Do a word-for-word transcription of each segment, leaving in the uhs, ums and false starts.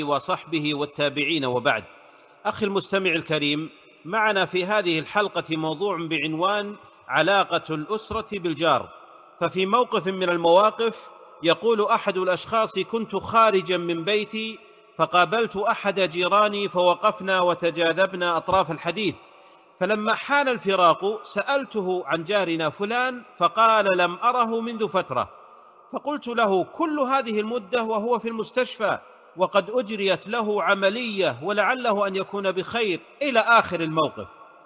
وصحبه والتابعين، وبعد. أخي المستمع الكريم، معنا في هذه الحلقة موضوع بعنوان علاقة الأسرة بالجار. ففي موقف من المواقف يقول أحد الأشخاص: كنت خارجا من بيتي فقابلت أحد جيراني فوقفنا وتجاذبنا أطراف الحديث، فلما حان الفراق سألته عن جارنا فلان فقال: لم أره منذ فترة. فقلت له: كل هذه المدة وهو في المستشفى وقد أجريت له عملية ولعله أن يكون بخير، إلى آخر الموقف.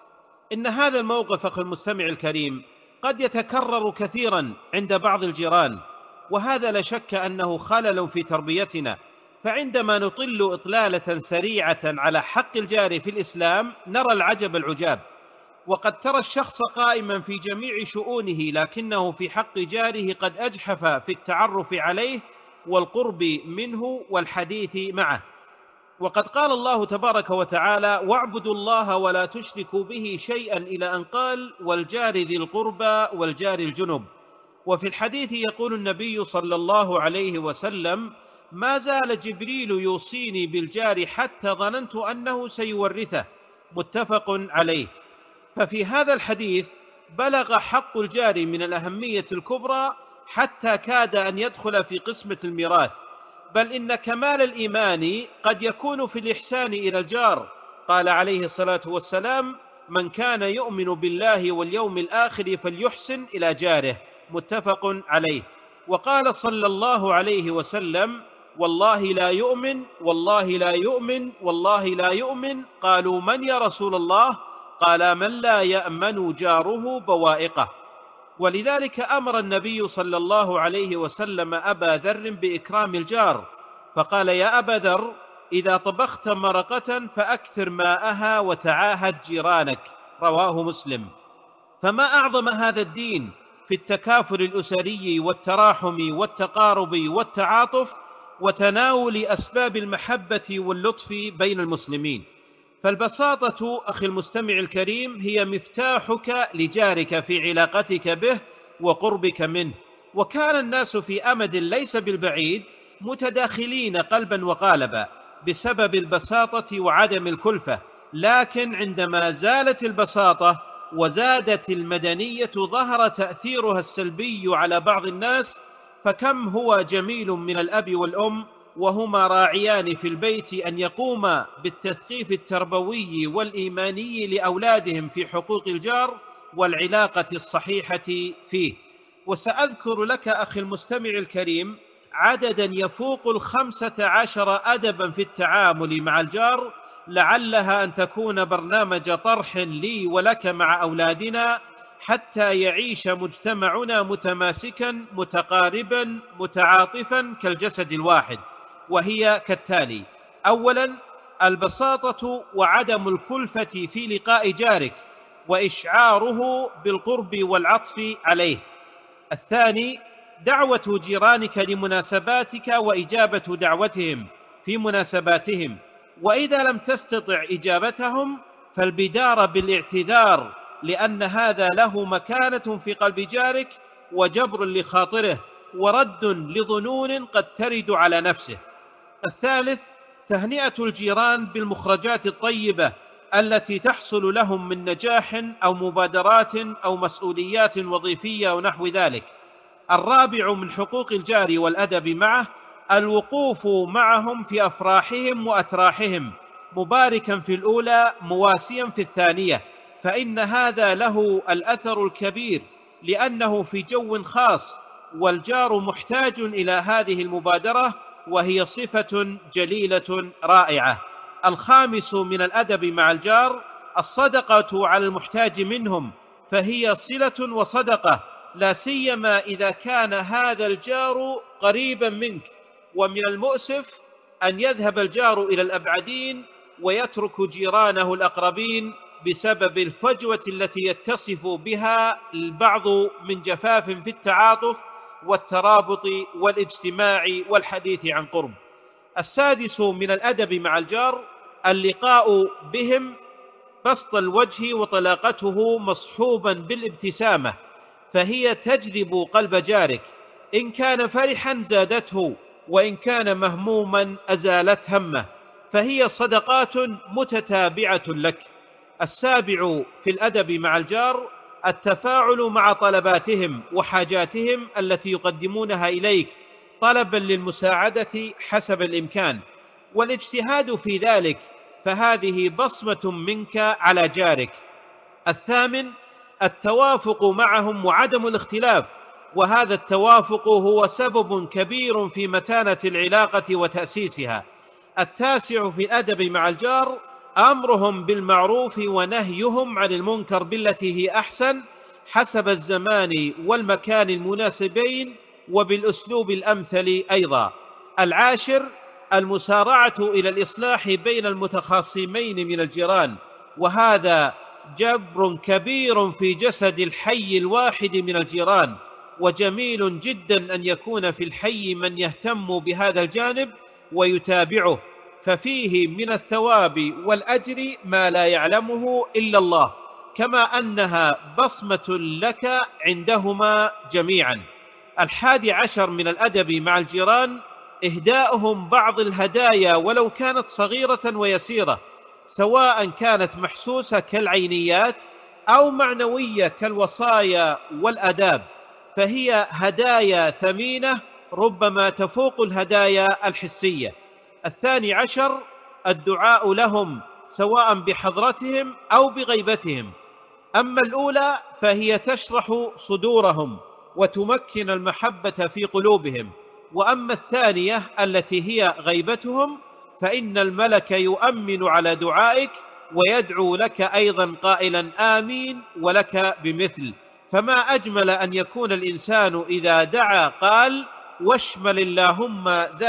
إن هذا الموقف أخي المستمع الكريم قد يتكرر كثيرا عند بعض الجيران، وهذا لا شك أنه خلل في تربيتنا. فعندما نطل إطلالة سريعة على حق الجار في الإسلام نرى العجب العجاب، وقد ترى الشخص قائما في جميع شؤونه لكنه في حق جاره قد أجحف في التعرف عليه والقرب منه والحديث معه. وقد قال الله تبارك وتعالى: واعبدوا الله ولا تشركوا به شيئا، إلى أن قال: والجار ذي القربى والجار الجنب. وفي الحديث يقول النبي صلى الله عليه وسلم: ما زال جبريل يوصيني بالجار حتى ظننت أنه سيورثه، متفق عليه. ففي هذا الحديث بلغ حق الجار من الأهمية الكبرى حتى كاد أن يدخل في قسمة الميراث، بل إن كمال الإيمان قد يكون في الإحسان إلى الجار. قال عليه الصلاة والسلام: من كان يؤمن بالله واليوم الآخر فليحسن إلى جاره، متفق عليه. وقال صلى الله عليه وسلم: والله لا يؤمن والله لا يؤمن والله لا يؤمن. قالوا: من يا رسول الله؟ قال: من لا يأمن جاره بوائقه. ولذلك أمر النبي صلى الله عليه وسلم أبا ذر بإكرام الجار، فقال: يا أبا ذر، إذا طبخت مرقة فأكثر ماءها وتعاهد جيرانك، رواه مسلم. فما أعظم هذا الدين في التكافل الأسري والتراحم والتقارب والتعاطف وتناول أسباب المحبة واللطف بين المسلمين. فالبساطة أخي المستمع الكريم هي مفتاحك لجارك في علاقتك به وقربك منه. وكان الناس في أمد ليس بالبعيد متداخلين قلبا وقالبا بسبب البساطة وعدم الكلفة، لكن عندما زالت البساطة وزادت المدنية ظهر تأثيرها السلبي على بعض الناس. فكم هو جميل من الأب والأم وهما راعيان في البيت أن يقوما بالتثقيف التربوي والإيماني لأولادهم في حقوق الجار والعلاقة الصحيحة فيه. وسأذكر لك أخي المستمع الكريم عددا يفوق الخمسة عشر أدبا في التعامل مع الجار، لعلها أن تكون برنامج طرح لي ولك مع أولادنا حتى يعيش مجتمعنا متماسكا متقاربا متعاطفا كالجسد الواحد، وهي كالتالي: أولا، البساطة وعدم الكلفة في لقاء جارك وإشعاره بالقرب والعطف عليه. الثاني، دعوة جيرانك لمناسباتك وإجابة دعوتهم في مناسباتهم، وإذا لم تستطع إجابتهم فالبدار بالاعتذار، لأن هذا له مكانة في قلب جارك وجبر لخاطره ورد لظنون قد ترد على نفسه. الثالث، تهنئة الجيران بالمخرجات الطيبة التي تحصل لهم من نجاح أو مبادرات أو مسؤوليات وظيفية ونحو ذلك. الرابع من حقوق الجار والأدب معه الوقوف معهم في أفراحهم وأتراحهم، مباركا في الأولى مواسيا في الثانية، فإن هذا له الأثر الكبير لأنه في جو خاص، والجار محتاج إلى هذه المبادرة وهي صفة جليلة رائعة. الخامس من الأدب مع الجار الصدقة على المحتاج منهم، فهي صلة وصدقة، لا سيما إذا كان هذا الجار قريبا منك. ومن المؤسف أن يذهب الجار إلى الأبعدين ويترك جيرانه الأقربين بسبب الفجوة التي يتصف بها البعض من جفاف في التعاطف والترابط والاجتماع والحديث عن قرب. السادس من الأدب مع الجار اللقاء بهم بسط الوجه وطلاقته مصحوبا بالابتسامة، فهي تجذب قلب جارك، إن كان فرحا زادته وإن كان مهموما أزالت همه، فهي صدقات متتابعة لك. السابع في الأدب مع الجار التفاعل مع طلباتهم وحاجاتهم التي يقدمونها إليك طلبا للمساعدة حسب الإمكان، والاجتهاد في ذلك، فهذه بصمة منك على جارك. الثامن التوافق معهم وعدم الاختلاف، وهذا التوافق هو سبب كبير في متانة العلاقة وتأسيسها. التاسع في الأدب مع الجار أمرهم بالمعروف ونهيهم عن المنكر بالتي هي أحسن حسب الزمان والمكان المناسبين وبالأسلوب الأمثل أيضا. العاشر المسارعة إلى الإصلاح بين المتخاصمين من الجيران، وهذا جبر كبير في جسد الحي الواحد من الجيران، وجميل جدا أن يكون في الحي من يهتم بهذا الجانب ويتابعه، ففيه من الثواب والأجر ما لا يعلمه إلا الله، كما أنها بصمة لك عندهما جميعا. الحادي عشر من الأدب مع الجيران إهداؤهم بعض الهدايا ولو كانت صغيرة ويسيرة، سواء كانت محسوسة كالعينيات أو معنوية كالوصايا والآداب، فهي هدايا ثمينة ربما تفوق الهدايا الحسية. الثاني عشر الدعاء لهم سواء بحضرتهم أو بغيبتهم. أما الأولى فهي تشرح صدورهم وتمكن المحبة في قلوبهم، وأما الثانية التي هي غيبتهم فإن الملك يؤمن على دعائك ويدعو لك أيضا قائلا آمين ولك بمثل. فما أجمل أن يكون الإنسان إذا دعا قال واشمل اللهم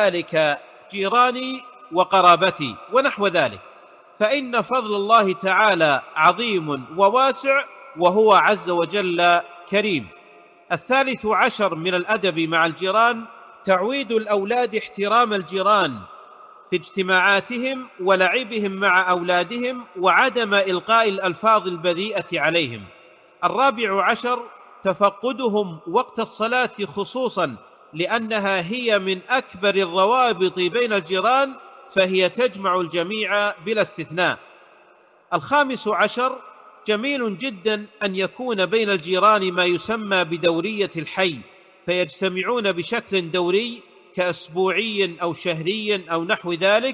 ذلك جيراني وقرابتي ونحو ذلك، فإن فضل الله تعالى عظيم وواسع، وهو عز وجل كريم. الثالث عشر من الأدب مع الجيران تعويد الأولاد احترام الجيران في اجتماعاتهم ولعبهم مع أولادهم، وعدم إلقاء الألفاظ البذيئة عليهم. الرابع عشر تفقدهم وقت الصلاة خصوصا، لأنها هي من أكبر الروابط بين الجيران، فهي تجمع الجميع بلا استثناء. الخامس عشر جميل جدا أن يكون بين الجيران ما يسمى بدورية الحي، فيجتمعون بشكل دوري كأسبوعي أو شهري أو نحو ذلك،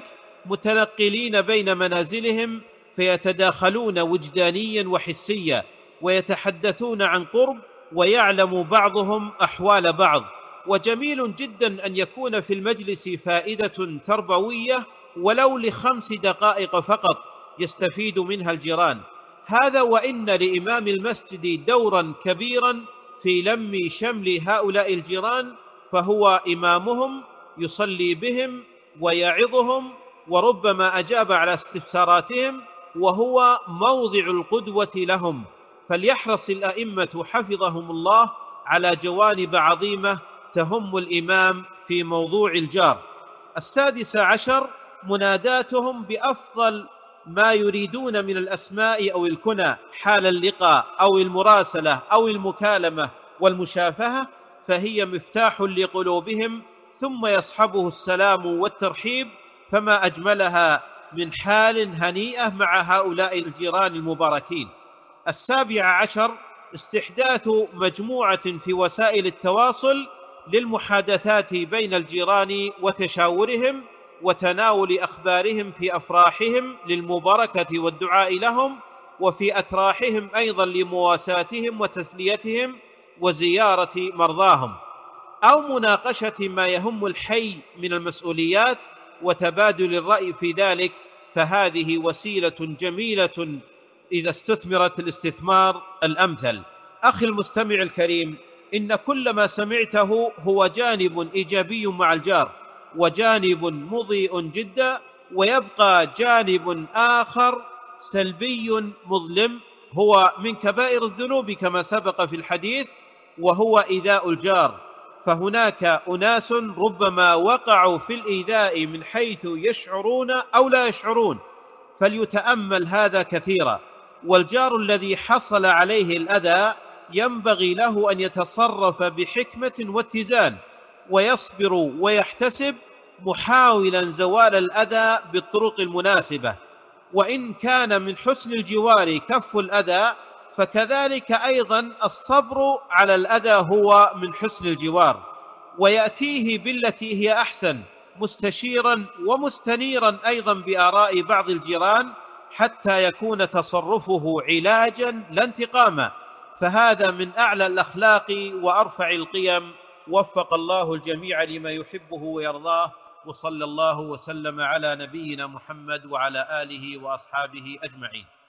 متنقلين بين منازلهم، فيتداخلون وجدانيا وحسيا، ويتحدثون عن قرب، ويعلم بعضهم أحوال بعض. وجميل جدا أن يكون في المجلس فائدة تربوية ولو لخمس دقائق فقط يستفيد منها الجيران. هذا وإن لإمام المسجد دورا كبيرا في لم شمل هؤلاء الجيران، فهو إمامهم يصلي بهم ويعظهم، وربما أجاب على استفساراتهم، وهو موضع القدوة لهم. فليحرص الأئمة حفظهم الله على جوانب عظيمة تهم الإمام في موضوع الجار. السادس عشر مناداتهم بأفضل ما يريدون من الأسماء أو الكنى حال اللقاء أو المراسلة أو المكالمة والمشافهة، فهي مفتاح لقلوبهم، ثم يصحبه السلام والترحيب، فما أجملها من حال هنيئة مع هؤلاء الجيران المباركين. السابع عشر استحداث مجموعة في وسائل التواصل للمحادثات بين الجيران وتشاورهم وتناول أخبارهم في أفراحهم للمباركة والدعاء لهم، وفي أتراحهم أيضا لمواساتهم وتسليتهم وزيارة مرضاهم، أو مناقشة ما يهم الحي من المسؤوليات وتبادل الرأي في ذلك، فهذه وسيلة جميلة إذا استثمرت الاستثمار الأمثل. أخي المستمع الكريم، إن كل ما سمعته هو جانب إيجابي مع الجار، وجانب مضيء جدا، ويبقى جانب آخر سلبي مظلم هو من كبائر الذنوب كما سبق في الحديث، وهو إيذاء الجار. فهناك أناس ربما وقعوا في الإيذاء من حيث يشعرون أو لا يشعرون، فليتأمل هذا كثيرا. والجار الذي حصل عليه الأذى ينبغي له أن يتصرف بحكمة واتزان، ويصبر ويحتسب، محاولا زوال الأذى بالطرق المناسبة. وإن كان من حسن الجوار كف الأذى، فكذلك أيضا الصبر على الأذى هو من حسن الجوار. ويأتيه بالتي هي أحسن، مستشيرا ومستنيرا أيضا بآراء بعض الجيران، حتى يكون تصرفه علاجا لا انتقاما. فهذا من أعلى الأخلاق وأرفع القيم. وفق الله الجميع لما يحبه ويرضاه، وصلى الله وسلم على نبينا محمد وعلى آله وأصحابه أجمعين.